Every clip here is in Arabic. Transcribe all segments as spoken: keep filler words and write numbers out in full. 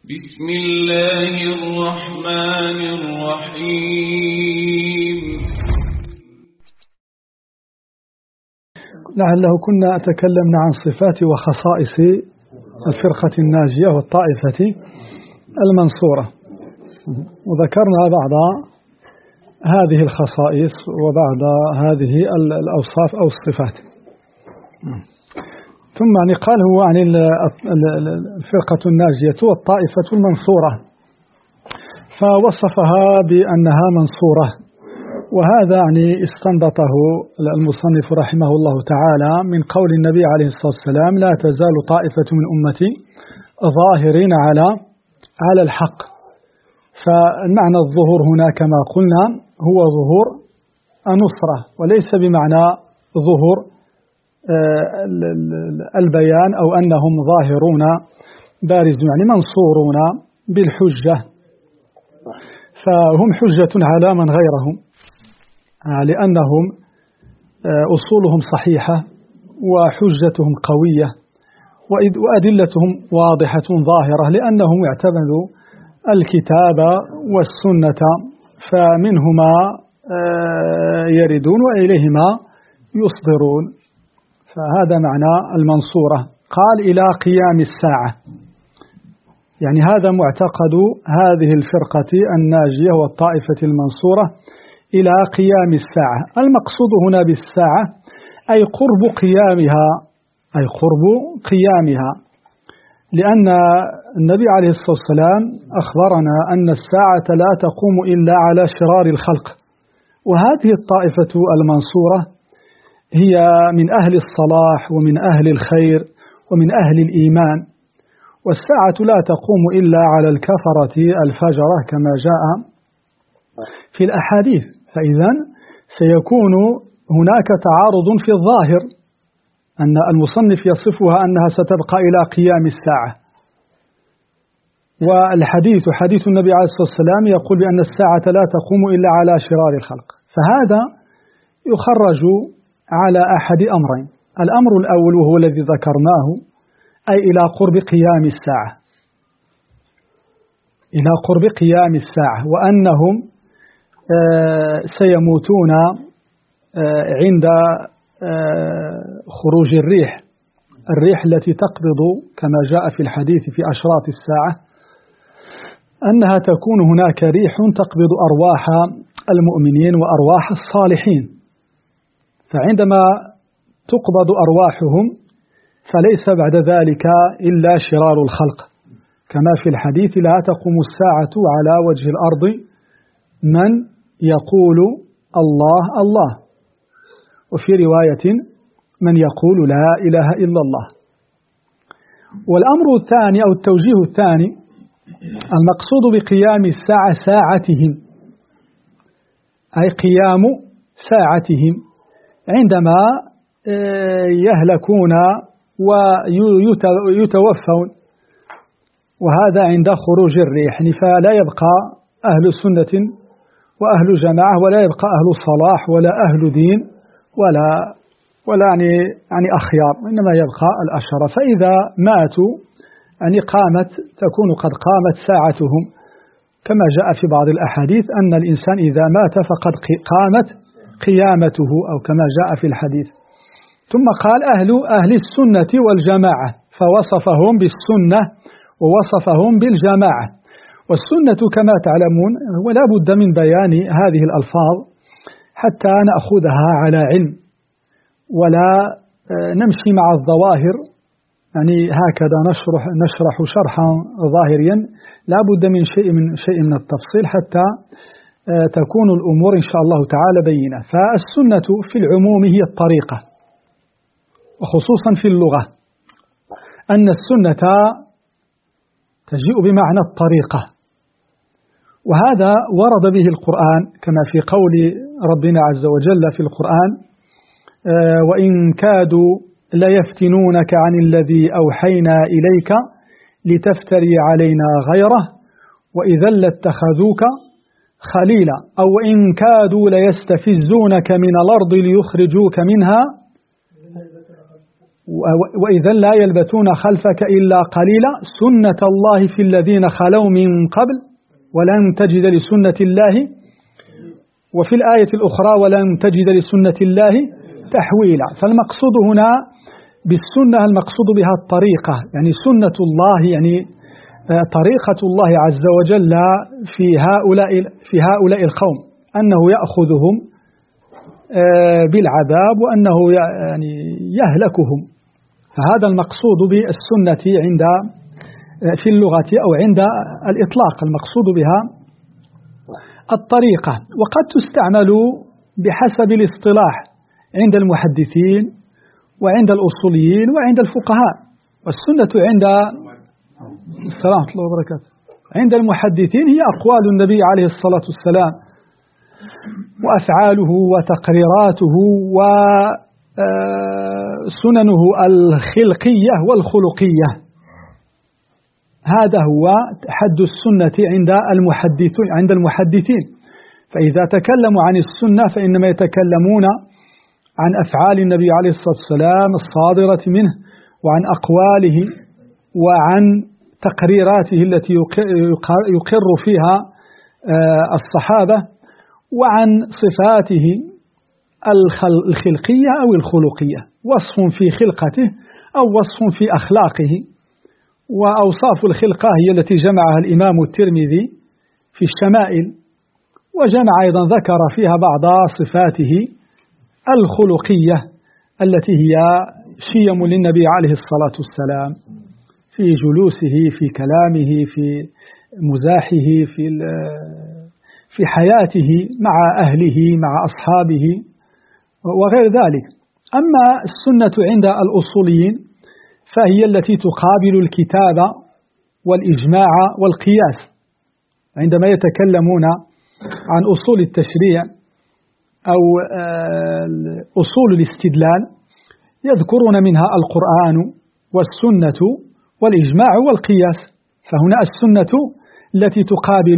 بسم الله الرحمن الرحيم. لعله كنا تكلمنا عن صفات وخصائص الفرقة الناجية والطائفة المنصورة، وذكرنا بعض هذه الخصائص وبعض هذه الأوصاف أو الصفات. ثم يعني قال هو عن الفرقة الناجية والطائفة المنصورة، فوصفها بأنها منصورة، وهذا يعني استنبطه المصنف رحمه الله تعالى من قول النبي عليه الصلاة والسلام: لا تزال طائفة من أمتي ظاهرين على على الحق. فالمعنى الظهور هنا كما قلنا هو ظهور النصرة، وليس بمعنى ظهور البيان أو أنهم ظاهرون بارزون، يعني منصورون بالحجة، فهم حجة على من غيرهم لأنهم أصولهم صحيحة وحجتهم قوية وأدلتهم واضحة ظاهرة، لأنهم اعتمدوا الكتاب والسنة فمنهما يردون وإليهما يصدرون. فهذا معنى المنصورة. قال إلى قيام الساعة، يعني هذا معتقد هذه الفرقة الناجية والطائفة المنصورة إلى قيام الساعة. المقصود هنا بالساعة أي قرب قيامها، أي قرب قيامها، لأن النبي عليه الصلاة والسلام أخبرنا أن الساعة لا تقوم إلا على شرار الخلق، وهذه الطائفة المنصورة هي من أهل الصلاح ومن أهل الخير ومن أهل الإيمان، والساعة لا تقوم إلا على الكفرة الفجرة كما جاء في الأحاديث. فإذا سيكون هناك تعارض في الظاهر، أن المصنف يصفها أنها ستبقى إلى قيام الساعة، والحديث حديث النبي عليه الصلاة والسلام يقول بأن الساعة لا تقوم إلا على شرار الخلق. فهذا يخرج على أحد أمرين: الأمر الأول وهو الذي ذكرناه، أي إلى قرب قيام الساعة، إلى قرب قيام الساعة، وأنهم سيموتون عند خروج الريح الريح التي تقبض كما جاء في الحديث في أشراط الساعة، أنها تكون هناك ريح تقبض أرواح المؤمنين وأرواح الصالحين، فعندما تقبض أرواحهم فليس بعد ذلك إلا شرار الخلق، كما في الحديث: لا تقوم الساعة على وجه الأرض من يقول الله الله، وفي رواية من يقول لا إله إلا الله. والأمر الثاني أو التوجيه الثاني: المقصود بقيام الساعة ساعتهم، أي قيام ساعتهم عندما يهلكون ويتوفون، وهذا عند خروج الريح، فلا يبقى أهل سنة وأهل جماعة، ولا يبقى أهل صلاح ولا أهل دين ولا ولا يعني يعني أخيار، وإنما يبقى الأشرار. فإذا ماتوا يعني قامت تكون قد قامت ساعتهم، كما جاء في بعض الأحاديث أن الإنسان إذا مات فقد قامت قيامته، أو كما جاء في الحديث. ثم قال أهل أهل السنة والجماعة، فوصفهم بالسنة ووصفهم بالجماعة. والسنة كما تعلمون ولا بد من بيان هذه الألفاظ حتى نأخذها على علم، ولا نمشي مع الظواهر يعني هكذا نشرح نشرح شرحا ظاهريا. لا بد من شيء من شيء من التفصيل حتى تكون الأمور إن شاء الله تعالى بينة. فالسنة في العموم هي الطريقة، وخصوصا في اللغة أن السنة تجيء بمعنى الطريقة، وهذا ورد به القرآن كما في قول ربنا عز وجل في القرآن: وإن كادوا ليفتنونك عن الذي أوحينا إليك لتفتري علينا غيره وإذا لاتخذوك خليلا، أو إن كادوا ليستفزونك من الأرض ليخرجوك منها وإذا لا يلبثون خلفك إلا قليلا سنة الله في الذين خلوا من قبل ولن تجد لسنة الله، وفي الآية الأخرى ولن تجد لسنة الله تحويلا. فالمقصود هنا بالسنة المقصود بها الطريقة، يعني سنة الله، يعني طريقة الله عز وجل في هؤلاء في هؤلاء القوم، أنه يأخذهم بالعذاب وأنه يعني يهلكهم. فهذا المقصود بالسنة عند في اللغة أو عند الإطلاق، المقصود بها الطريقة، وقد تستعمل بحسب الاصطلاح عند المحدثين وعند الأصوليين وعند الفقهاء. والسنة عند السلام ورحمة الله وبركاته عند المحدثين هي أقوال النبي عليه الصلاة والسلام وأفعاله وتقريراته وسننه الخلقية والخلقية. هذا هو حد السنة عند المحدثين عند المحدثين. فإذا تكلموا عن السنة فإنما يتكلمون عن أفعال النبي عليه الصلاة والسلام الصادرة منه، وعن أقواله، وعن تقريراته التي يقر فيها الصحابة، وعن صفاته الخلقية أو الخلقية، وصف في خلقته أو وصف في أخلاقه. وأوصاف الخلقة هي التي جمعها الإمام الترمذي في الشمائل، وجمع أيضا ذكر فيها بعض صفاته الخلقية التي هي شيم للنبي عليه الصلاة والسلام في جلوسه، في كلامه، في مزاحه، في في حياته مع أهله مع أصحابه وغير ذلك. أما السنة عند الأصوليين فهي التي تقابل الكتاب والإجماع والقياس. عندما يتكلمون عن أصول التشريع أو أصول الاستدلال يذكرون منها القرآن والسنة والإجماع والقياس. فهنا السنة التي تقابل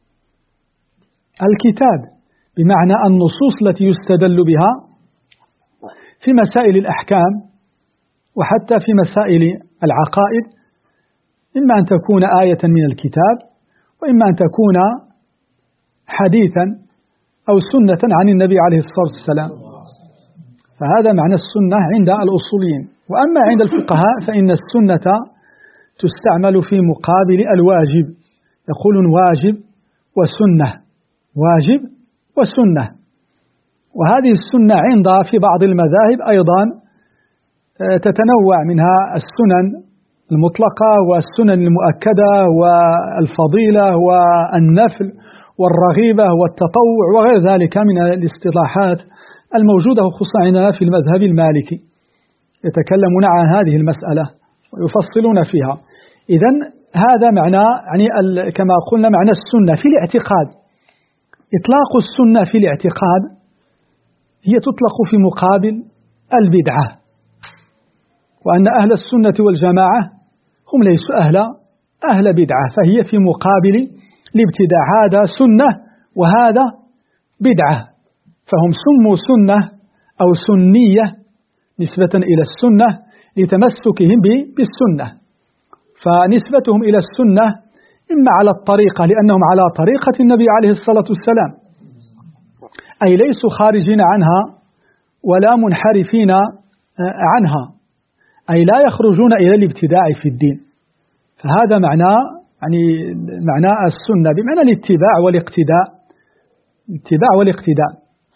الكتاب بمعنى النصوص التي يستدل بها في مسائل الأحكام وحتى في مسائل العقائد، إما أن تكون آية من الكتاب وإما أن تكون حديثا أو سنة عن النبي عليه الصلاة والسلام. فهذا معنى السنة عند الأصوليين. وأما عند الفقهاء فإن السنة تستعمل في مقابل الواجب، يقولون واجب وسنة، واجب وسنة. وهذه السنة عند في بعض المذاهب أيضا تتنوع، منها السنن المطلقة والسنن المؤكدة والفضيلة والنفل والرغيبة والتطوع وغير ذلك من الاصطلاحات الموجودة خصوصا عندنا في المذهب المالكي، يتكلمون عن هذه المسألة ويفصلون فيها. إذن هذا معنى يعني كما قلنا معنى السنة في الاعتقاد. إطلاق السنة في الاعتقاد هي تطلق في مقابل البدعة، وأن أهل السنة والجماعة هم ليسوا أهل أهل بدعة، فهي في مقابل الابتداع. هذا سنة وهذا بدعة، فهم سموا سنة أو سنية نسبة إلى السنة لتمسكهم بالسنة، فنسبتهم إلى السنة إما على الطريقة لأنهم على طريقة النبي عليه الصلاة والسلام، أي ليسوا خارجين عنها ولا منحرفين عنها، أي لا يخرجون إلى الابتداع في الدين. فهذا معنى يعني معنى السنة بمعنى الاتباع والاقتداء، الاتباع والاقتداء.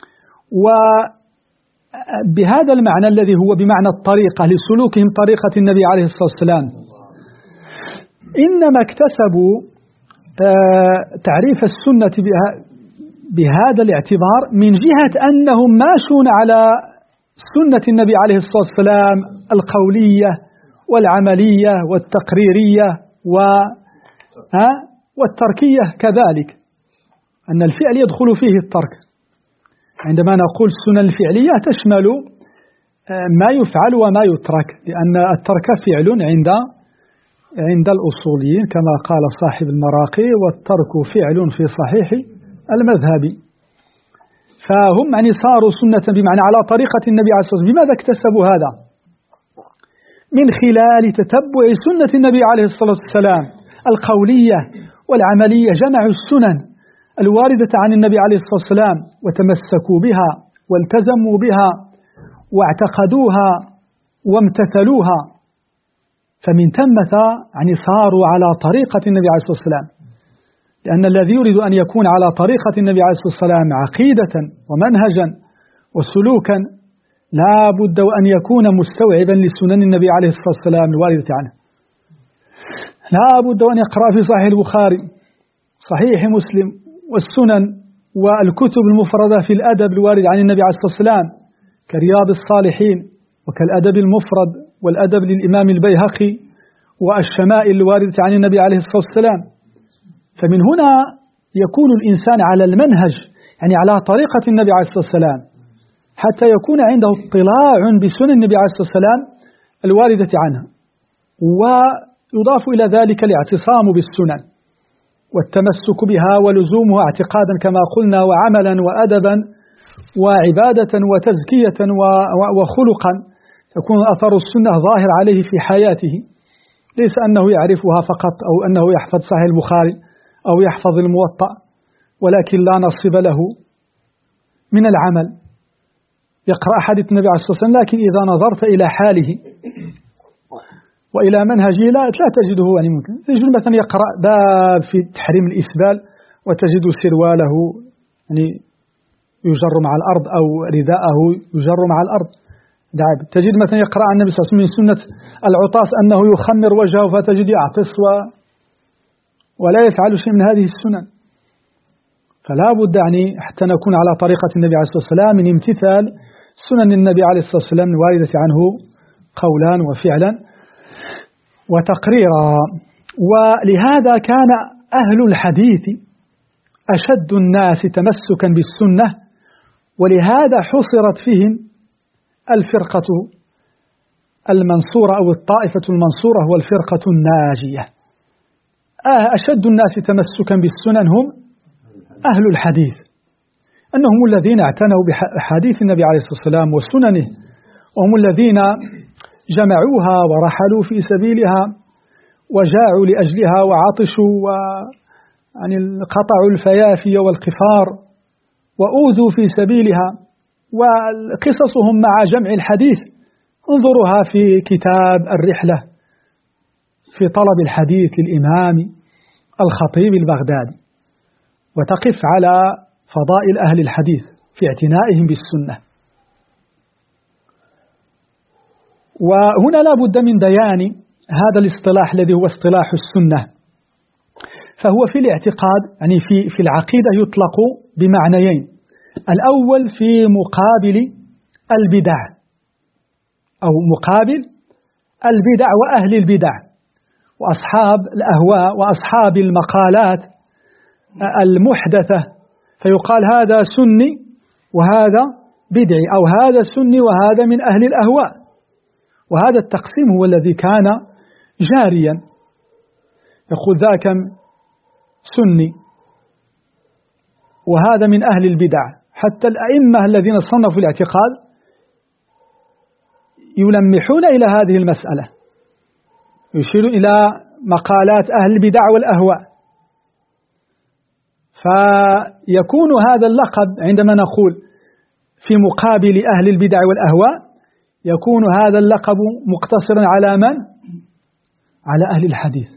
وبهذا المعنى الذي هو بمعنى الطريقة لسلوكهم طريقة النبي عليه الصلاة والسلام، إنما اكتسبوا تعريف السنة بهذا الاعتبار من جهة أنهم ماشون على سنة النبي عليه الصلاة والسلام القولية والعملية والتقريرية والتركية كذلك، أن الفعل يدخل فيه الترك. عندما نقول السنن الفعلية تشمل ما يفعل وما يترك، لأن الترك فعل عند عند الأصوليين كما قال صاحب المراقي: والترك فعل في صحيح المذهب. فهم يعني صاروا سنة بمعنى على طريقة النبي عليه الصلاة والسلام. بماذا اكتسبوا هذا؟ من خلال تتبع سنة النبي عليه الصلاة والسلام القولية والعملية. جمعوا السنن الواردة عن النبي عليه الصلاة والسلام وتمسكوا بها والتزموا بها واعتقدوها وامتثلوها، فمن ثمة يعني صاروا على طريقة النبي عليه الصلاة والسلام. لأن الذي يريد أن يكون على طريقة النبي عليه الصلاة والسلام عقيدة ومنهجا وسلوكا لا بد وأن يكون مستوعبا لسنن النبي عليه الصلاة والسلام الواردة عنه. لا بد وأن يقرأ في صحيح البخاري، صحيح مسلم، والسنن والكتب المفردة في الأدب الوارد عن النبي عليه الصلاة والسلام كرياض الصالحين وكالأدب المفرد والأدب للإمام البيهقي والشمائل الواردة عن النبي عليه الصلاة والسلام. فمن هنا يكون الإنسان على المنهج، يعني على طريقة النبي عليه الصلاة والسلام، حتى يكون عنده اطلاع بسنن النبي عليه الصلاة والسلام الواردة عنه. ويضاف إلى ذلك الاعتصام بالسنن والتمسك بها ولزومها اعتقادا كما قلنا وعملا وأدبا وعبادة وتزكية وخلقا، يكون أثر السنة ظاهر عليه في حياته، ليس أنه يعرفها فقط أو أنه يحفظ صحيح البخاري أو يحفظ الموطأ ولكن لا نصيب له من العمل. يقرأ حديث النبي عليه الصلاة والسلام لكن إذا نظرت إلى حاله وإلى منهجه لا لا تجده يعني ممكن. تجد مثلا يقرأ باب في تحريم الإسبال وتجد سرواله يعني يجر مع الأرض أو رداءه يجر مع الأرض. تجد مثلا يقرأ عن النبي صلى الله عليه وسلم من سنة العطاس أنه يخمر وجهه فتجد يعطس و ولا يفعل شيء من هذه السنن. فلا بد يعني حتى نكون على طريقة النبي عليه الصلاة والسلام من امتثال سنن النبي عليه الصلاة والسلام الواردة عنه قولا وفعلا وتقريرا. ولهذا كان أهل الحديث أشد الناس تمسكا بالسنة، ولهذا حصرت فيهم الفرقة المنصورة أو الطائفة المنصورة والفرقة الناجية. أشد الناس تمسكا بالسنن هم أهل الحديث، أنهم الذين اعتنوا بحديث النبي عليه الصلاة والسلام وسننه، وهم الذين جمعوها ورحلوا في سبيلها وجاعوا لأجلها وعطشوا ويعني قطعوا الفيافي والقفار وأوذوا في سبيلها. وقصصهم مع جمع الحديث انظروها في كتاب الرحلة في طلب الحديث للإمام الخطيب البغدادي، وتقف على فضائل أهل الحديث في اعتنائهم بالسنة. وهنا لا بد من بيان هذا الاصطلاح الذي هو اصطلاح السنة. فهو في الاعتقاد يعني في في العقيدة يطلق بمعنيين: الأول في مقابل البدع أو مقابل البدع وأهل البدع وأصحاب الأهواء وأصحاب المقالات المحدثة، فيقال هذا سني وهذا بدعي، أو هذا سني وهذا من أهل الأهواء. وهذا التقسيم هو الذي كان جاريا، يقول ذاك سني وهذا من أهل البدع. حتى الأئمة الذين صنفوا الاعتقاد يلمحون إلى هذه المسألة، يشيرون إلى مقالات أهل البدع والأهواء. فيكون هذا اللقب عندما نقول في مقابل أهل البدع والأهواء، يكون هذا اللقب مقتصرا على من؟ على أهل الحديث.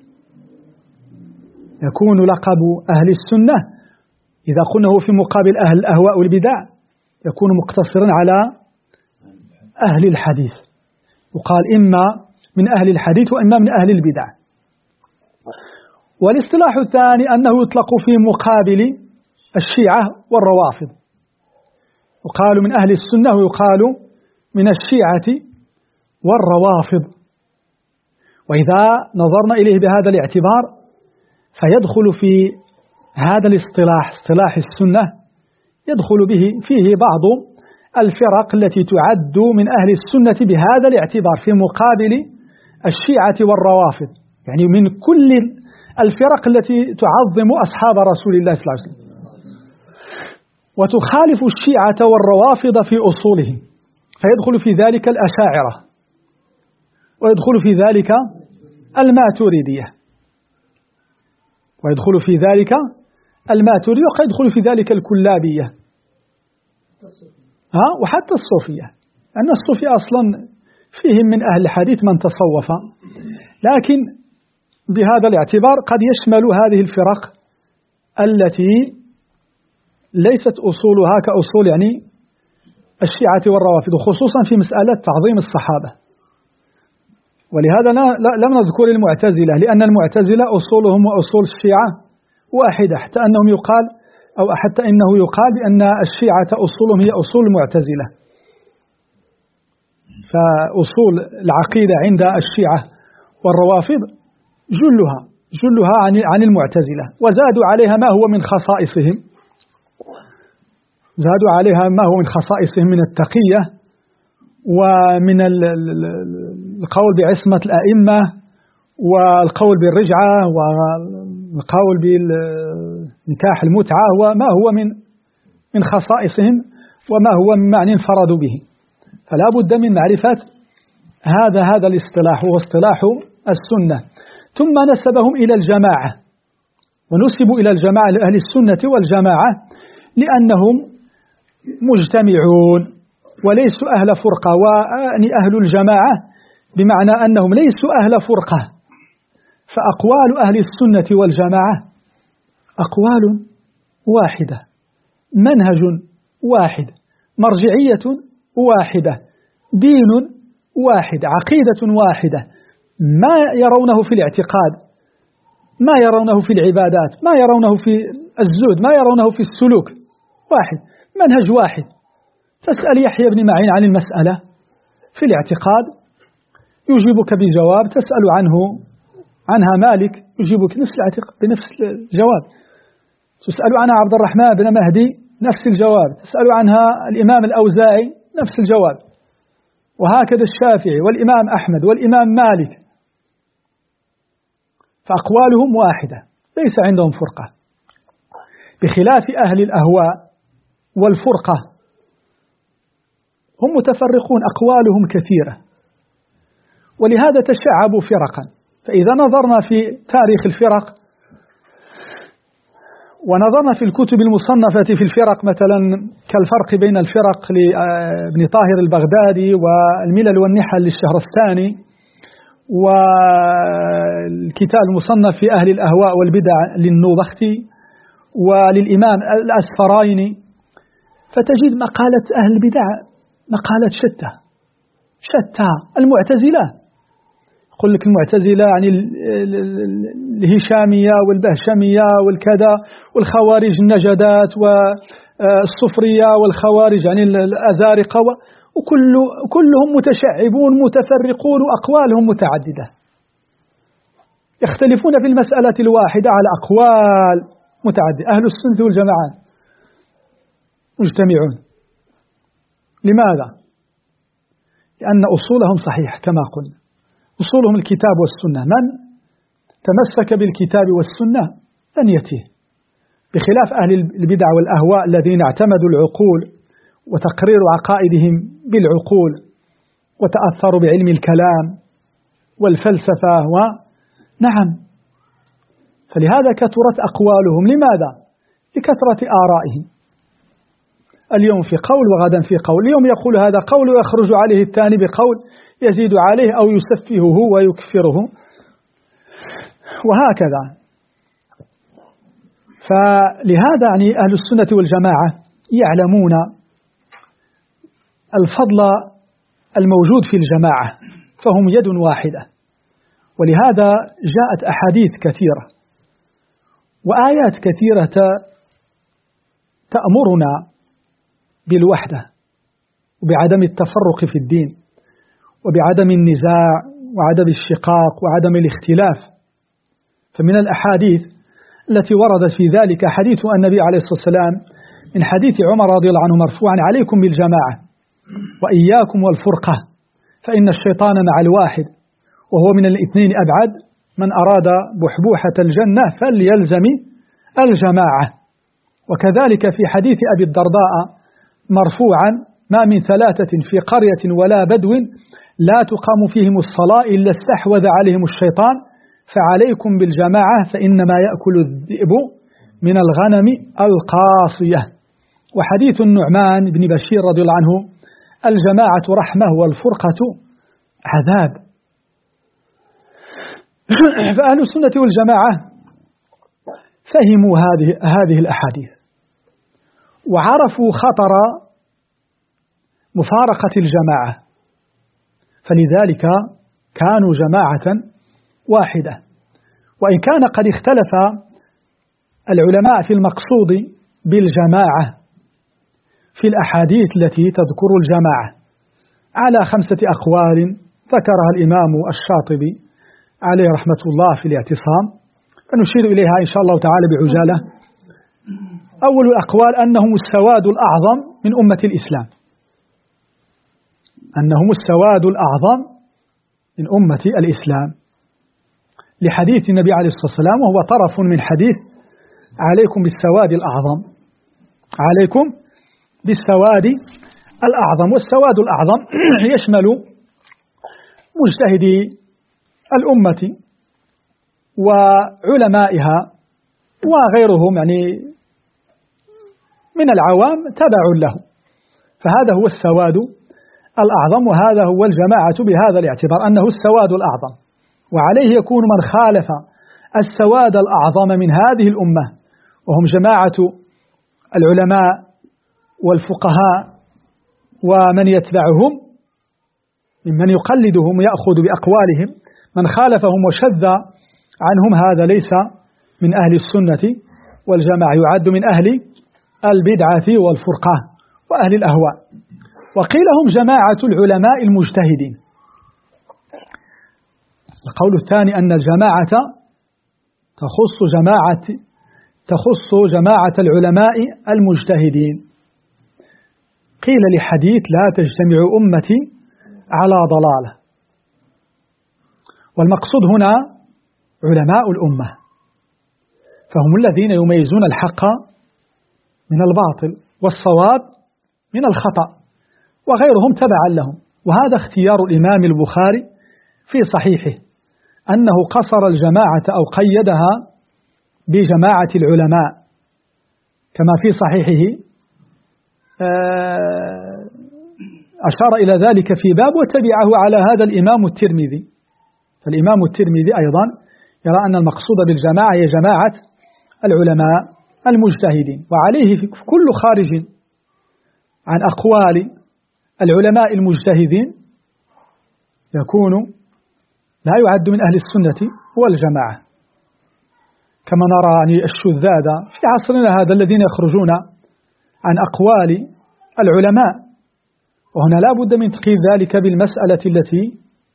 يكون لقب أهل السنة إذا قلنا هو في مقابل أهل الأهواء والبدع يكون مقتصرا على أهل الحديث، يقال إما من أهل الحديث وإما من أهل البدع. والاصطلاح الثاني أنه يطلق في مقابل الشيعة والروافض، يقال من أهل السنة ويقال من الشيعة والروافض. وإذا نظرنا إليه بهذا الاعتبار فيدخل في هذا الاصطلاح اصطلاح السنة يدخل به فيه بعض الفرق التي تعد من أهل السنة بهذا الاعتبار في مقابل الشيعة والروافض، يعني من كل الفرق التي تعظم أصحاب رسول الله صلى الله عليه وسلم، وتخالف الشيعة والروافض في أصولهم، فيدخل في ذلك الأشاعرة ويدخل في ذلك الماتريدية ويدخل في ذلك الماتريدية وقد يدخل في ذلك الكلابية ها وحتى الصوفية، أن الصوفية أصلا فيهم من أهل الحديث من تصوف، لكن بهذا الاعتبار قد يشمل هذه الفرق التي ليست أصولها كأصول يعني الشيعة والروافض، خصوصا في مسألة تعظيم الصحابة. ولهذا لم نذكر المعتزلة، لأن المعتزلة أصولهم وأصول الشيعة واحدة، حتى أنهم يقال أو حتى إنه يقال بأن الشيعة أصولهم هي أصول المعتزلة. فأصول العقيدة عند الشيعة والروافض جلها جلها عن عن المعتزلة، وزادوا عليها ما هو من خصائصهم زادوا عليها ما هو من خصائصهم من التقية ومن القول بعصمة الأئمة والقول بالرجعة والقول بنكاح المتعة وما هو من من خصائصهم وما هو من معنى انفردوا به. فلا بد من معرفة هذا هذا الاصطلاح، هو اصطلاح السنة. ثم نسبهم إلى الجماعة، ونسبوا إلى الجماعة أهل السنة والجماعة لأنهم مجتمعون وليسوا أهل فرقة، وأعني أهل الجماعة بمعنى أنهم ليسوا أهل فرقة. فأقوال أهل السنة والجماعة أقوال واحدة، منهج واحد، مرجعية واحدة، دين واحد، عقيدة واحدة، ما يرونه في الاعتقاد، ما يرونه في العبادات، ما يرونه في الزهد، ما يرونه في السلوك، واحد، منهج واحد. تسأل يحيى بن معين عن المسألة في الاعتقاد يجيبك بجواب، تسأل عنه عنها مالك يجيبك نفس الاعتقاد بنفس الجواب، تسأل عنها عبد الرحمن بن مهدي نفس الجواب، تسأل عنها الإمام الأوزاعي نفس الجواب، وهكذا الشافعي والإمام أحمد والإمام مالك. فأقوالهم واحدة، ليس عندهم فرقة، بخلاف أهل الأهواء والفرقة، هم متفرقون، أقوالهم كثيرة، ولهذا تشعبوا فرقا. فإذا نظرنا في تاريخ الفرق ونظرنا في الكتب المصنفة في الفرق، مثلا كالفرق بين الفرق لابن طاهر البغدادي والملل والنحل للشهرستاني، والكتاب المصنف في أهل الأهواء والبدع للنوبختي وللإمام الأسفرايني، فتجد مقالة أهل البدع مقالات شتى شتى. المعتزلة يقول لك المعتزلة يعني الهشامية والبهشمية والكذا، والخوارج النجدات والصفرية والخوارج يعني الأزارقة، وكل كلهم متشعبون متفرقون وأقوالهم متعددة، يختلفون في المسألة الواحدة على أقوال متعددة. أهل السنة والجماعة مجتمعون. لماذا؟ لأن أصولهم صحيح كما قلنا، أصولهم الكتاب والسنة، من تمسك بالكتاب والسنة لن يتيه، بخلاف أهل البدع والأهواء الذين اعتمدوا العقول وتقرير عقائدهم بالعقول وتأثروا بعلم الكلام والفلسفة. ونعم، فلهذا كثرت أقوالهم. لماذا؟ لكثرة آرائهم، اليوم في قول وغدا في قول، اليوم يقول هذا قول ويخرج عليه الثاني بقول يزيد عليه أو يسفهه ويكفره، وهكذا. فلهذا يعني أهل السنة والجماعة يعلمون الفضل الموجود في الجماعة، فهم يد واحدة. ولهذا جاءت أحاديث كثيرة وآيات كثيرة تأمرنا بالوحدة وبعدم التفرق في الدين وبعدم النزاع وعدم الشقاق وعدم الاختلاف. فمن الأحاديث التي وردت في ذلك حديث النبي عليه الصلاة والسلام من حديث عمر رضي الله عنه مرفوعا: عليكم بالجماعة وإياكم والفرقة فإن الشيطان مع الواحد وهو من الاثنين أبعد، من أراد بحبوحة الجنة فليلزم الجماعة. وكذلك في حديث أبي الدرداء مرفوعا: ما من ثلاثة في قرية ولا بدو لا تقام فيهم الصلاة إلا استحوذ عليهم الشيطان فعليكم بالجماعة فإنما يأكل الذئب من الغنم القاصية. وحديث النعمان بن بشير رضي الله عنه الجماعة رحمة والفرقة عذاب. فأهل السنة والجماعة فهموا هذه هذه الأحاديث وعرفوا خطر مفارقة الجماعة، فلذلك كانوا جماعة واحدة. وإن كان قد اختلف العلماء في المقصود بالجماعة في الأحاديث التي تذكر الجماعة على خمسة أقوال ذكرها الإمام الشاطبي عليه رحمة الله في الاعتصام، فنشير إليها إن شاء الله تعالى بعجالة. أول الأقوال أنهم السواد الأعظم من أمة الإسلام، أنهم السواد الأعظم من أمة الإسلام لحديث النبي عليه الصلاة والسلام، وهو طرف من حديث عليكم بالسواد الأعظم، عليكم بالسواد الأعظم. والسواد الأعظم يشمل مجتهدي الأمة وعلمائها وغيرهم يعني من العوام تبع له، فهذا هو السواد الأعظم، وهذا هو الجماعة بهذا الاعتبار أنه السواد الأعظم. وعليه يكون من خالف السواد الأعظم من هذه الأمة وهم جماعة العلماء والفقهاء ومن يتبعهم ممن يقلدهم ويأخذ بأقوالهم، من خالفهم وشذ عنهم هذا ليس من أهل السنة والجماعة، يعد من أهل البدعة والفرقة وأهل الأهواء. وقيل هم جماعة العلماء المجتهدين. القول الثاني أن الجماعة تخص جماعة تخص جماعة العلماء المجتهدين. قيل لحديث لا تجتمع أمتي على ضلالة، والمقصود هنا علماء الأمة، فهم الذين يميزون الحق من الباطل والصواب من الخطأ، وغيرهم تبعا لهم. وهذا اختيار الإمام البخاري في صحيحه أنه قصر الجماعة أو قيدها بجماعة العلماء كما في صحيحه، أشار إلى ذلك في باب وتبعه على هذا الإمام الترمذي. فالإمام الترمذي أيضا يرى أن المقصود بالجماعة هي جماعة العلماء المجتهدين، وعليه في كل خارج عن أقوال العلماء المجتهدين يكون لا يعد من أهل السنة والجماعة، كما نرى يعني الشذاذ في عصرنا هذا الذين يخرجون عن أقوال العلماء. وهنا لا بد من تقييد ذلك بالمسألة التي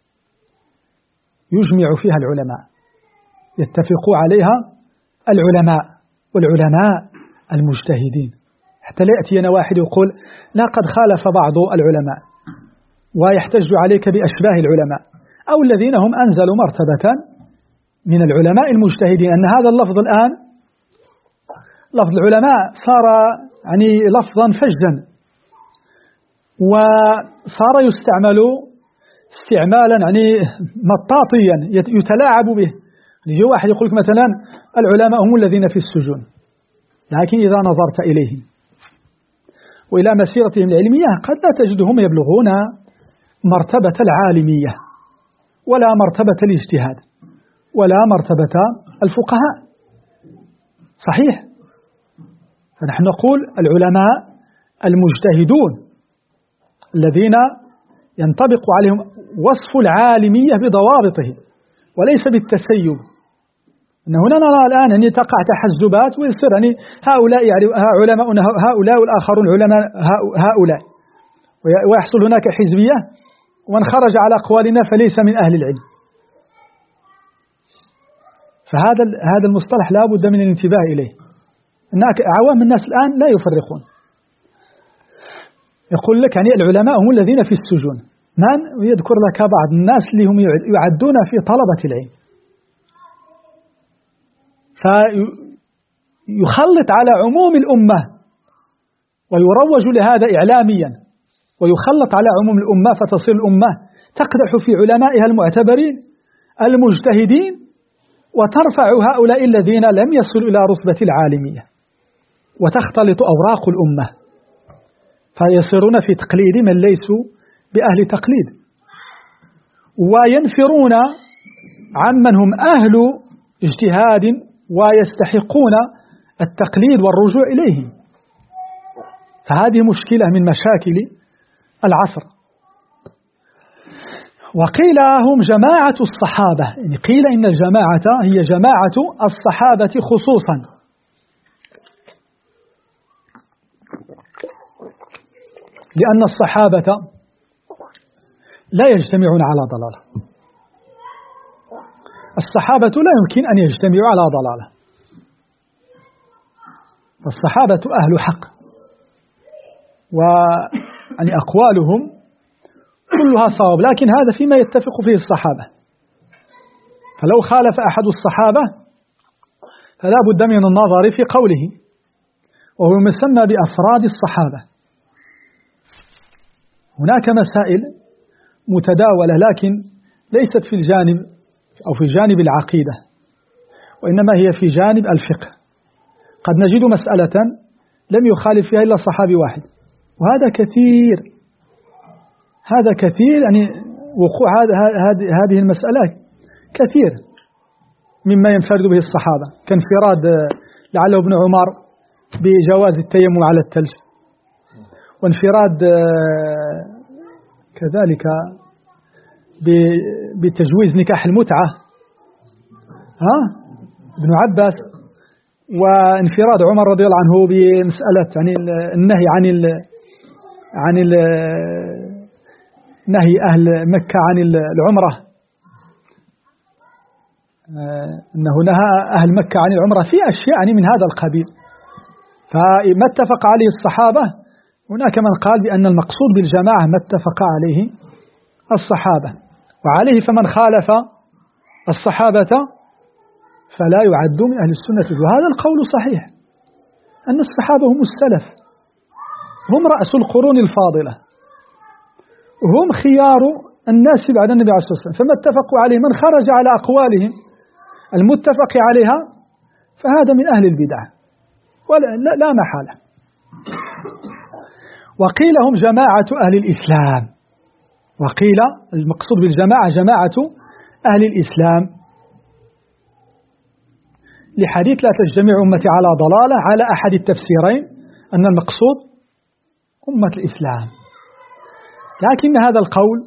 يجمع فيها العلماء يتفق عليها العلماء والعلماء المجتهدين، حتى لا يأتينا واحد يقول لا قد خالف بعض العلماء ويحتج عليك بأشباه العلماء، أو الذين هم أنزلوا مرتبة من العلماء المجتهدين. أن هذا اللفظ الآن لفظ العلماء صار يعني لفظا فجا، وصار يستعمل استعمالا يعني مطاطيا يتلاعب به. يجي واحد يقول لك مثلا العلماء هم الذين في السجون، لكن إذا نظرت إليهم وإلى مسيرتهم العلمية قد لا تجدهم يبلغون مرتبة العالمية ولا مرتبة الاجتهاد ولا مرتبة الفقهاء. صحيح، فنحن نقول العلماء المجتهدون الذين ينطبق عليهم وصف العالمية بضوابطه وليس بالتسيب. أن هنا نرى الآن أن تقع تحزبات ويصير يعني هؤلاء يعني علماء هؤلاء والآخرون علماء هؤلاء، ويحصل هناك حزبية، ومن خرج على أقوالنا فليس من أهل العلم. فهذا هذا المصطلح لا بد من الانتباه إليه. هناك عوام الناس الآن لا يفرقون، يقول لك يعني العلماء هم الذين في السجون، من ويذكر لك بعض الناس اللي هم يعدون في طلبة العلم، فيخلط على عموم الأمة ويروج لهذا إعلاميا، ويخلط على عموم الأمة فتصير الأمة تقدح في علمائها المعتبرين المجتهدين وترفع هؤلاء الذين لم يصلوا إلى رتبة العالمية، وتختلط أوراق الأمة فيصيرون في تقليد من ليسوا بأهل تقليد، وينفرون عمن هم أهل اجتهاد ويستحقون التقليد والرجوع إليه. فهذه مشكلة من مشاكل العصر. وقيل هم جماعة الصحابة، يعني قيل إن الجماعة هي جماعة الصحابة خصوصا، لأن الصحابة لا يجتمعون على ضلالة. الصحابة لا يمكن أن يجتمعوا على ضلالة، الصحابة أهل حق، وأن أقوالهم كلها صواب، لكن هذا فيما يتفق فيه الصحابة. فلو خالف أحد الصحابة فلا بد من النظر في قوله، وهو مسمى بأفراد الصحابة. هناك مسائل متداولة لكن ليست في الجانب أو في جانب العقيدة، وإنما هي في جانب الفقه. قد نجد مسألة لم يخالف فيها إلا صحابي واحد، وهذا كثير، هذا كثير، يعني وقوع هذه المسألة كثير مما ينفرد به الصحابة، كانفراد لعله ابن عمر بجواز التيمم على الثلج، وانفراد كذلك بتجويز نكاح المتعة ها ابن عباس، وانفراد عمر رضي الله عنه بمسألة يعني النهي عن ال عن ال نهي أهل مكة عن العمرة، أنه نهى أهل مكة عن العمرة في أشياء يعني من هذا القبيل. فما اتفق عليه الصحابة، هناك من قال بأن المقصود بالجماعة ما اتفق عليه الصحابة، وعليه فمن خالف الصحابة فلا يعد من أهل السنة. وهذا القول صحيح، أن الصحابة هم السلف، هم رأس القرون الفاضلة، هم خيار الناس بعد النبي عليه الصلاة والسلام، فما اتفقوا عليه من خرج على أقوالهم المتفق عليها فهذا من أهل البدع ولا لا, لا محالة. وقيل هم جماعة أهل الإسلام، وقيل المقصود بالجماعة جماعة أهل الإسلام، لحديث لا تجتمع أمتي على ضلالة على أحد التفسيرين، أن المقصود أمة الإسلام. لكن هذا القول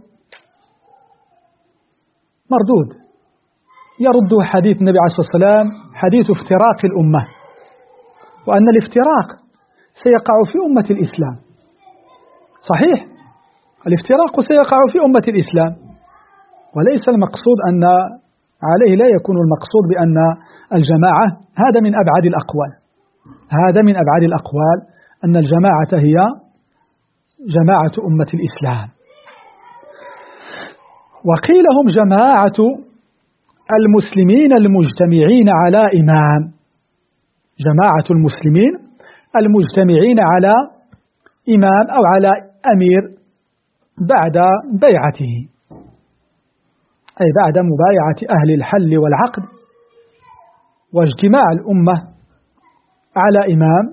مردود، يرده حديث النبي عليه الصلاة والسلام، حديث افتراق الأمة، وأن الافتراق سيقع في أمة الإسلام. صحيح، الافتراق سيقع في أمة الإسلام، وليس المقصود أن عليه لا يكون المقصود بأن الجماعة، هذا من أبعد الأقوال، هذا من أبعد الأقوال أن الجماعة هي جماعة أمة الإسلام. وقيل هم جماعة المسلمين المجتمعين على إمام، جماعة المسلمين المجتمعين على إمام أو على أمير بعد بيعته، أي بعد مبايعة أهل الحل والعقد واجتماع الأمة على إمام،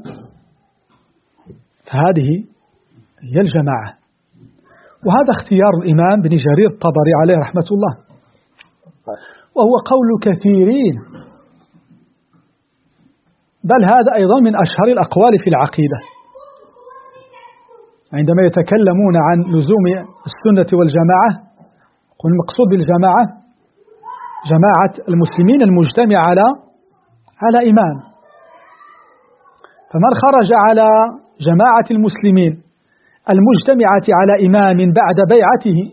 فهذه هي الجماعة. وهذا اختيار الإمام بن جرير الطبري عليه رحمة الله، وهو قول كثيرين، بل هذا أيضا من أشهر الأقوال في العقيدة، عندما يتكلمون عن لزوم السنة والجماعة يقول المقصود بالجماعة جماعة المسلمين المجتمع على على إمام. فمن خرج على جماعة المسلمين المجتمعة على إمام بعد بيعته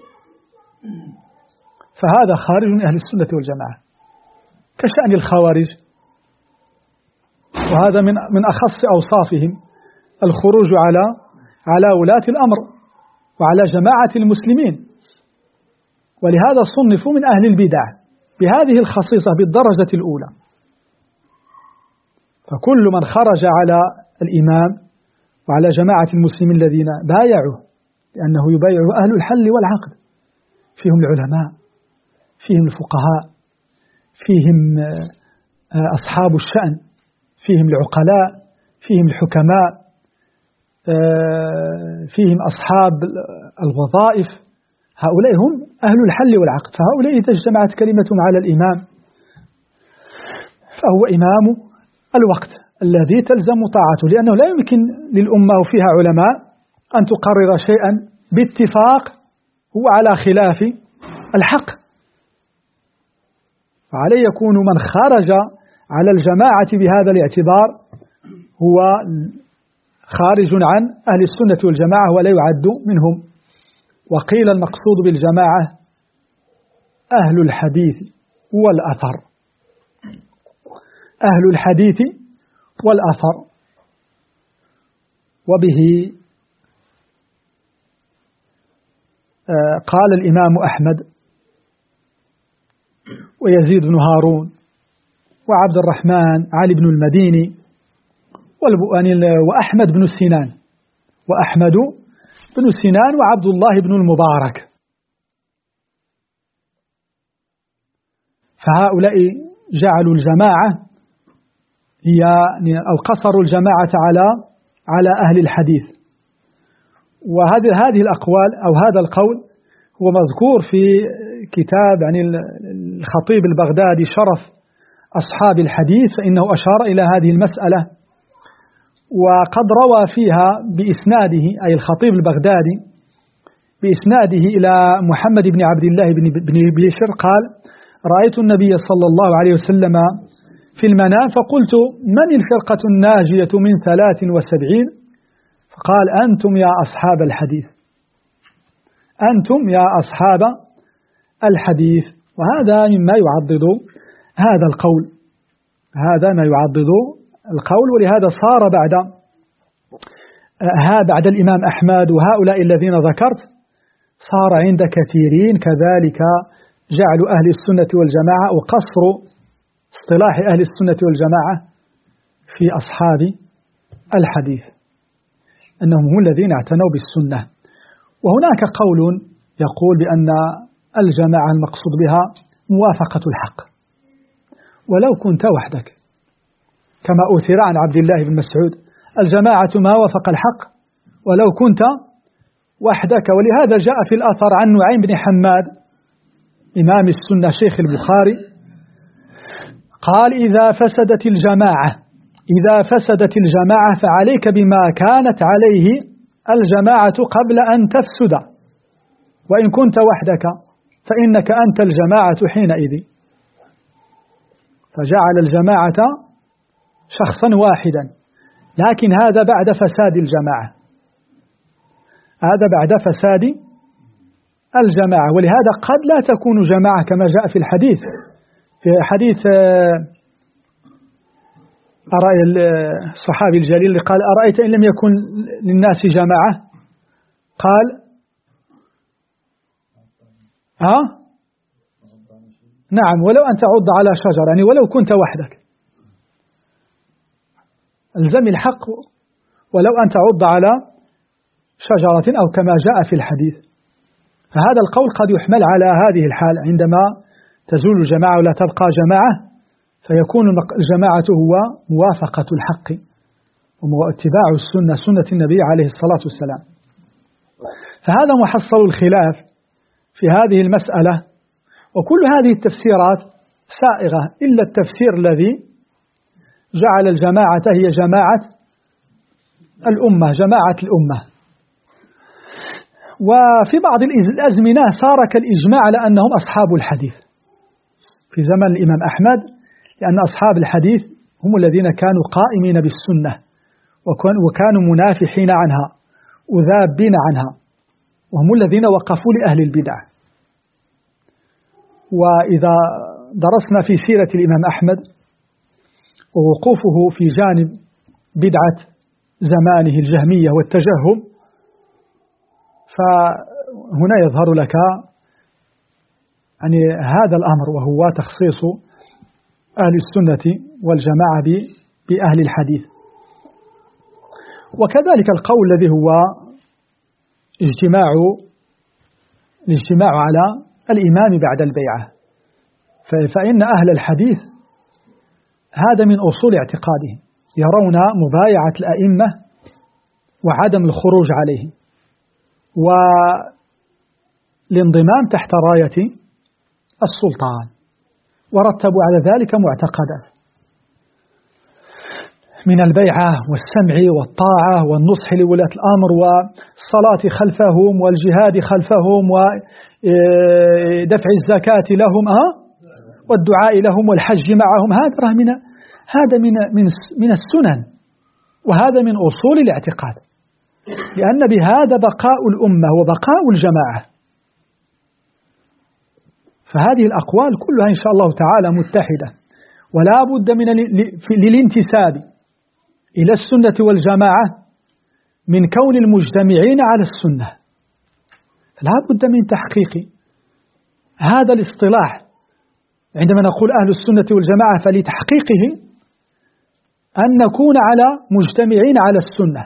فهذا خارج من أهل السنة والجماعة، كشأن الخوارج، وهذا من من أخص أوصافهم الخروج على على ولاة الأمر وعلى جماعة المسلمين، ولهذا صنفوا من أهل البدع بهذه الخصيصة بالدرجة الأولى. فكل من خرج على الإمام وعلى جماعة المسلمين الذين بايعوا، لأنه يبايع أهل الحل والعقد، فيهم العلماء، فيهم الفقهاء، فيهم أصحاب الشأن، فيهم العقلاء، فيهم الحكماء، فيهم أصحاب الوظائف. هؤلاء هم أهل الحل والعقد، فهؤلاء إذا اجتمعت كلمتهم على الإمام فهو إمام الوقت الذي تلزم طاعته، لأنه لا يمكن للأمة وفيها علماء أن تقرر شيئا باتفاق هو على خلاف الحق، فعليه يكون من خرج على الجماعة بهذا الاعتبار هو خارج عن أهل السنة والجماعة ولا يعد منهم. وقيل المقصود بالجماعة أهل الحديث والأثر، أهل الحديث والأثر. وبه قال الإمام أحمد ويزيد بن هارون وعبد الرحمن علي بن المديني وأحمد بن سنان وأحمد بن سنان وعبد الله بن المبارك، فهؤلاء جعلوا الجماعة هي أو قصروا الجماعة على على أهل الحديث. وهذه هذه الأقوال أو هذا القول هو مذكور في كتاب يعني الخطيب البغدادي شرف أصحاب الحديث، فإنه أشار إلى هذه المسألة وقد روى فيها بإسناده أي الخطيب البغدادي بإسناده إلى محمد بن عبد الله بن بشر قال: رأيت النبي صلى الله عليه وسلم في المنام فقلت: من الفرقة الناجية من ثلاث وسبعين؟ فقال: أنتم يا أصحاب الحديث، أنتم يا أصحاب الحديث. وهذا مما يعضد هذا القول، هذا ما يعضد القول. ولهذا صار بعد ها بعد الإمام أحمد وهؤلاء الذين ذكرت صار عند كثيرين كذلك جعلوا أهل السنة والجماعة وقصروا اصطلاح أهل السنة والجماعة في أصحاب الحديث، أنهم هم الذين اعتنوا بالسنة. وهناك قول يقول بأن الجماعة المقصود بها موافقة الحق ولو كنت وحدك، كما أثر عن عبد الله بن مسعود: الجماعة ما وافق الحق ولو كنت وحدك. ولهذا جاء في الأثر عن نعيم بن حماد إمام السنة شيخ البخاري قال: إذا فسدت الجماعة إذا فسدت الجماعة فعليك بما كانت عليه الجماعة قبل أن تفسد، وإن كنت وحدك فإنك أنت الجماعة حينئذ. فجعل الجماعة شخصا واحدا، لكن هذا بعد فساد الجماعة، هذا بعد فساد الجماعة. ولهذا قد لا تكون جماعة كما جاء في الحديث، في حديث أرأي الصحابي الجليل اللي قال: أرأيت إن لم يكن للناس جماعة؟ قال: ها؟ نعم، ولو أن تعض على شجرة، يعني ولو كنت وحدك، الزم الحق ولو أن تعض على شجرة، أو كما جاء في الحديث. فهذا القول قد يحمل على هذه الحال، عندما تزول الجماعة ولا تبقى جماعة فيكون الجماعة هو موافقة الحق واتباع السنة، سنة النبي عليه الصلاة والسلام. فهذا محصل الخلاف في هذه المسألة. وكل هذه التفسيرات سائغة إلا التفسير الذي جعل الجماعة هي جماعة الأمة، جماعة الأمة. وفي بعض الأزمنة صار كالإجماع على أنهم أصحاب الحديث في زمن الإمام أحمد، لأن أصحاب الحديث هم الذين كانوا قائمين بالسنة وكانوا منافحين عنها وذابين عنها، وهم الذين وقفوا لأهل البدع. وإذا درسنا في سيرة الإمام أحمد ووقوفه في جانب بدعة زمانه الجهمية والتجهم، فهنا يظهر لك يعني هذا الأمر، وهو تخصيص أهل السنة والجماعة بأهل الحديث. وكذلك القول الذي هو اجتماع الاجتماع على الإمام بعد البيعة. فإن أهل الحديث هذا من أصول اعتقادهم، يرون مبايعة الأئمة وعدم الخروج عليهم والانضمام تحت راية السلطان، ورتبوا على ذلك معتقدات من البيعة والسمع والطاعة والنصح لولاة الأمر والصلاة خلفهم والجهاد خلفهم ودفع الزكاة لهم والدعاء لهم والحج معهم. هذا من هذا من من من السنن، وهذا من أصول الاعتقاد، لأن بهذا بقاء الأمة وبقاء الجماعة. فهذه الأقوال كلها إن شاء الله تعالى متحدة، ولا بد من للانتساب إلى السنة والجماعة من كون المجتمعين على السنة. لا بد من تحقيق هذا الاصطلاح. عندما نقول أهل السنة والجماعة فلتحقيقه أن نكون على مجتمعين على السنة،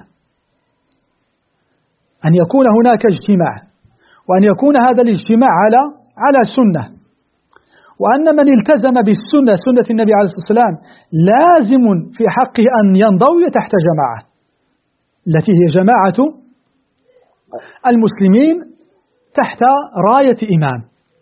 أن يكون هناك اجتماع، وأن يكون هذا الاجتماع على على سنة، وأن من التزم بالسنة سنة النبي عليه الصلاة والسلام لازم في حقه أن ينضوي تحت جماعة التي هي جماعة المسلمين تحت راية إمام،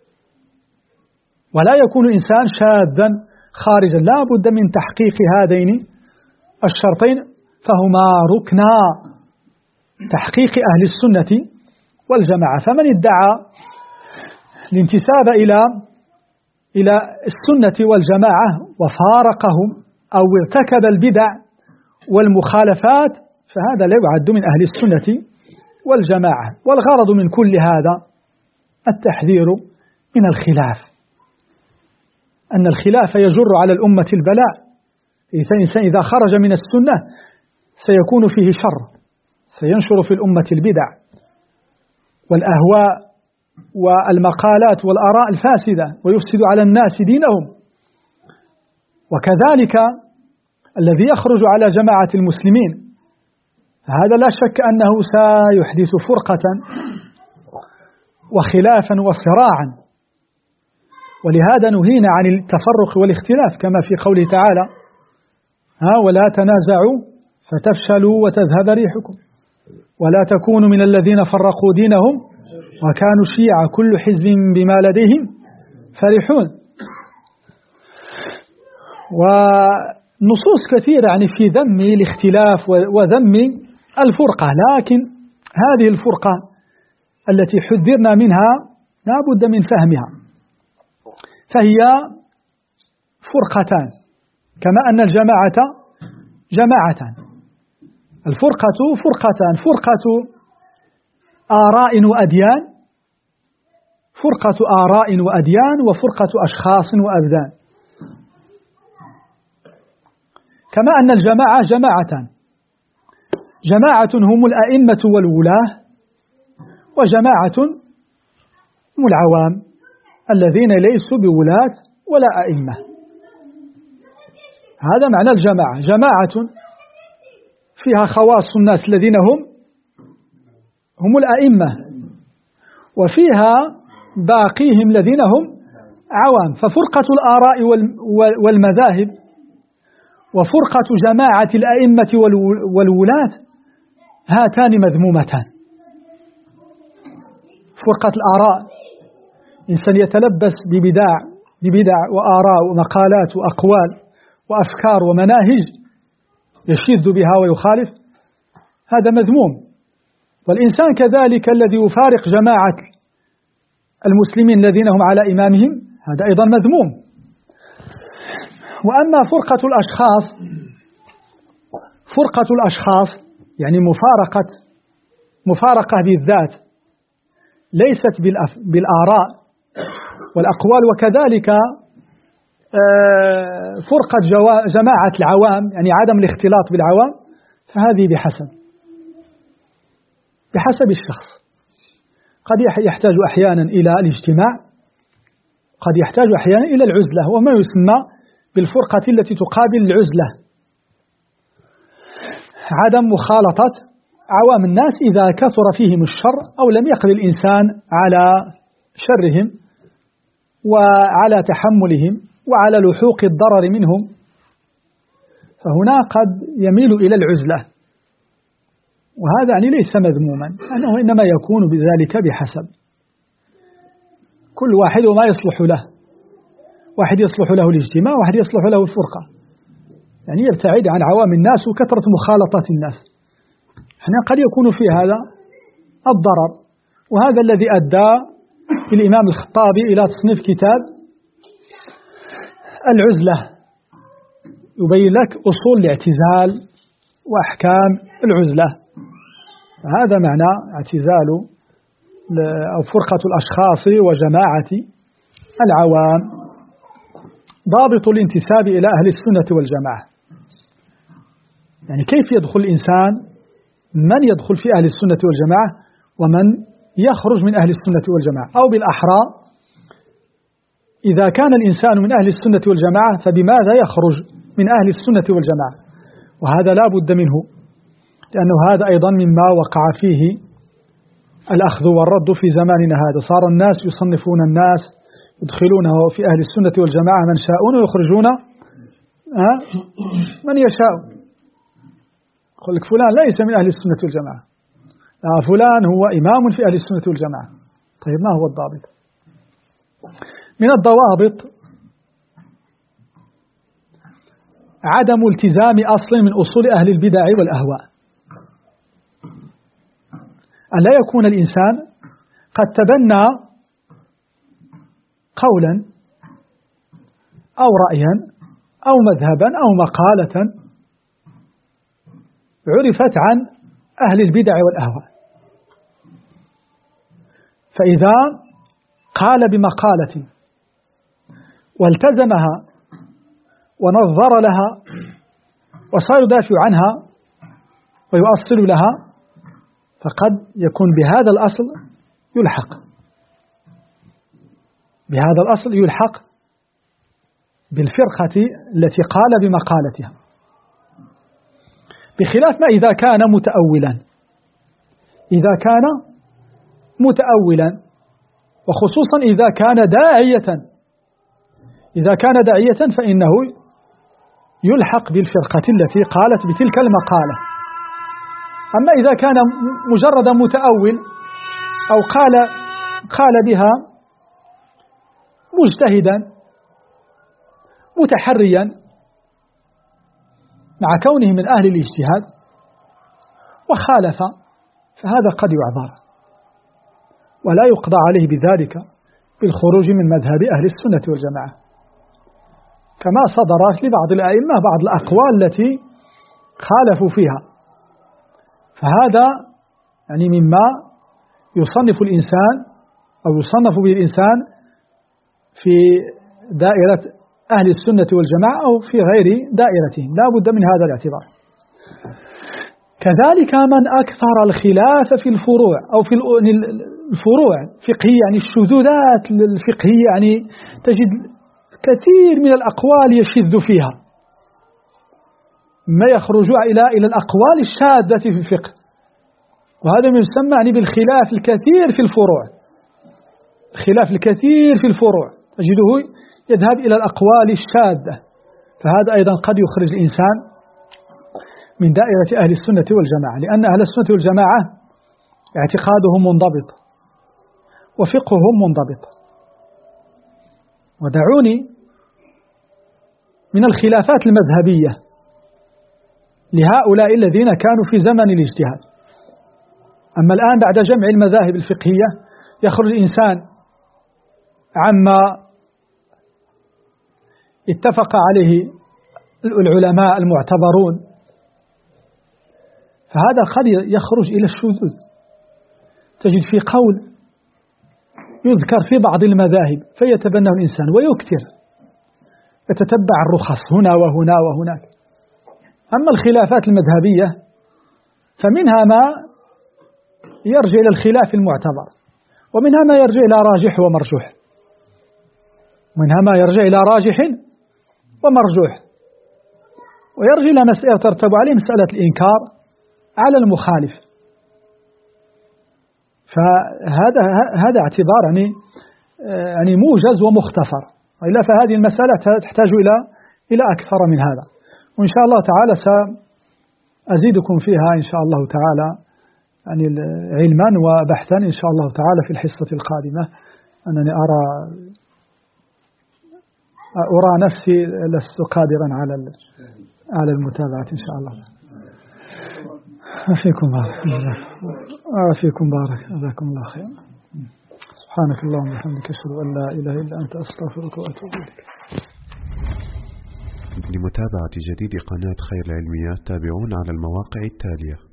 ولا يكون إنسان شاذا خارجا. لا بد من تحقيق هذين الشرطين، فهما ركنا تحقيق أهل السنة والجماعة. فمن ادعى الانتساب إلى إلى السنة والجماعة وفارقهم أو ارتكب البدع والمخالفات فهذا لا يعد من أهل السنة والجماعة. والغرض من كل هذا التحذير من الخلاف، أن الخلاف يجر على الأمة البلاء. الإنسان إذا خرج من السنة سيكون فيه شر، سينشر في الأمة البدع والأهواء والمقالات والآراء الفاسدة، ويفسد على الناس دينهم. وكذلك الذي يخرج على جماعة المسلمين هذا لا شك أنه سيحدث فرقة وخلافا وصراعا، ولهذا نهينا عن التفرق والاختلاف كما في قوله تعالى: ها ولا تنازعوا فتفشلوا وتذهب ريحكم ولا تكونوا من الذين فرقوا دينهم وكانوا شيعا كل حزب بما لديهم فرحون. ونصوص كثيرة يعني في ذم الاختلاف وذم الفرقة، لكن هذه الفرقة التي حذرنا منها لا بد من فهمها، فهي فرقتان كما أن الجماعة جماعة. الفرقة فرقتان: فرقة آراء وأديان، فرقة آراء وأديان، وفرقة أشخاص وأبدان. كما أن الجماعة جماعتان: جماعة هم الأئمة والولاة، وجماعة هم العوام الذين ليسوا بولاة ولا أئمة. هذا معنى الجماعة، جماعة فيها خواص الناس الذين هم هم الأئمة، وفيها باقيهم الذين هم عوام. ففرقة الآراء والمذاهب وفرقة جماعة الأئمة والولاة هاتان مذمومتان. فرقة الآراء إنسان يتلبس ببدع ببدع وآراء ومقالات وأقوال وأفكار ومناهج يشذ بها ويخالف، هذا مذموم. والإنسان كذلك الذي يفارق جماعة المسلمين الذين هم على إمامهم هذا أيضا مذموم. وأما فرقة الأشخاص، فرقة الأشخاص يعني مفارقة مفارقة بالذات ليست بالآراء والأقوال، وكذلك فرقة جماعة العوام يعني عدم الاختلاط بالعوام، فهذه بحسب بحسب الشخص. قد يحتاج أحيانا إلى الاجتماع، قد يحتاج أحيانا إلى العزلة، وما يسمى بالفرقة التي تقابل العزلة عدم مخالطة عوام الناس إذا كثر فيهم الشر أو لم يقدر الإنسان على شرهم وعلى تحملهم وعلى لحوق الضرر منهم، فهنا قد يميل إلى العزلة، وهذا يعني ليس مذموما، أنه إنما يكون بذلك بحسب كل واحد وما يصلح له. واحد يصلح له الاجتماع، واحد يصلح له الفرقة، يعني يبتعد عن عوام الناس وكثرة مخالطة الناس. هنا قد يكون في هذا الضرر، وهذا الذي أدى الإمام الخطابي إلى تصنيف كتاب العزلة يبين لك أصول الاعتزال وأحكام العزلة. هذا معنى اعتزال أو فرقة الأشخاص وجماعة العوام. ضابط الانتساب إلى أهل السنة والجماعة، يعني كيف يدخل الإنسان، من يدخل في أهل السنة والجماعة ومن يخرج من أهل السنة والجماعة، أو بالأحرى إذا كان الإنسان من أهل السنة والجماعة فبماذا يخرج من أهل السنة والجماعة. وهذا لا بد منه، لأنه هذا أيضا مما وقع فيه الأخذ والرد في زماننا هذا. صار الناس يصنفون الناس، يدخلونه في أهل السنة والجماعة من شاءون ويخرجون من يشاء. يقول لك فلان ليس من أهل السنة والجماعة، لا فلان هو إمام في أهل السنة والجماعة. طيب ما هو الضابط؟ من الضوابط عدم التزام أصل من أصول أهل البدع والأهواء، أن لا يكون الإنسان قد تبنى قولا أو رأيا أو مذهبا أو مقالة عرفت عن أهل البدع والأهواء، فإذا قال بمقالة والتزمها ونظر لها وصار يدافع عنها ويؤصل لها، فقد يكون بهذا الأصل يلحق بهذا الأصل يلحق بالفرقة التي قال بمقالتها، بخلاف ما إذا كان متأولا. إذا كان متأولا وخصوصا إذا كان داعية إذا كان داعية فإنه يلحق بالفرقة التي قالت بتلك المقالة. أما إذا كان مجرد متأول أو قال قال بها مجتهدا متحريا مع كونه من أهل الاجتهاد وخالف، فهذا قد يعذر ولا يقضى عليه بذلك بالخروج من مذهب أهل السنة والجماعة، كما صدرت لبعض الأئمة بعض الأقوال التي خالفوا فيها. فهذا يعني مما يصنف الإنسان أو يصنف به الإنسان في دائرة أهل السنة والجماعة أو في غير دائرتهم، لا بد من هذا الاعتبار. كذلك من أكثر الخلاف في الفروع أو في الفروع الفقهية، يعني الشذوذات الفقهية، يعني تجد كثير من الأقوال يشذ فيها، ما يخرج إلى إلى الأقوال الشاذة في الفقه، وهذا ما يسمى يعني بالخلاف الكثير في الفروع. الخلاف الكثير في الفروع تجده يذهب إلى الأقوال الشاذة، فهذا أيضا قد يخرج الإنسان من دائرة أهل السنة والجماعة، لأن أهل السنة والجماعة اعتقادهم منضبط وفقههم منضبط. ودعوني من الخلافات المذهبية لهؤلاء الذين كانوا في زمن الاجتهاد. أما الآن بعد جمع المذاهب الفقهية يخرج الإنسان عما اتفق عليه العلماء المعتبرون، فهذا قد يخرج إلى الشذوذ. تجد في قول يذكر في بعض المذاهب فيتبناه الإنسان ويكثر، يتتبع الرخص هنا وهنا وهناك. أما الخلافات المذهبية فمنها ما يرجع إلى الخلاف المعتبر، ومنها ما يرجع إلى راجح ومرجوح، ومنها ما يرجع إلى راجح ومرجوح، ويرجع إلى مسألة ترتب عليه مسألة الإنكار على المخالف. فهذا هذا اعتبار يعني يعني موجز ومختصر، وإلا فهذه المسألة تحتاج إلى إلى أكثر من هذا. وإن شاء الله تعالى سأزيدكم فيها إن شاء الله تعالى يعني علما وبحثا إن شاء الله تعالى في الحصة القادمة. أنني أرى أرى نفسي لست قادرا على على المتابعة إن شاء الله. فيكم بارك فيكم بارك جزاكم الله خير. سبحانك اللهم وبحمدك أشهد أن لا إله إلا أنت أستغفرك وأتوب إليك. لمتابعة جديد قناة خير العلميات تابعونا على المواقع التالية.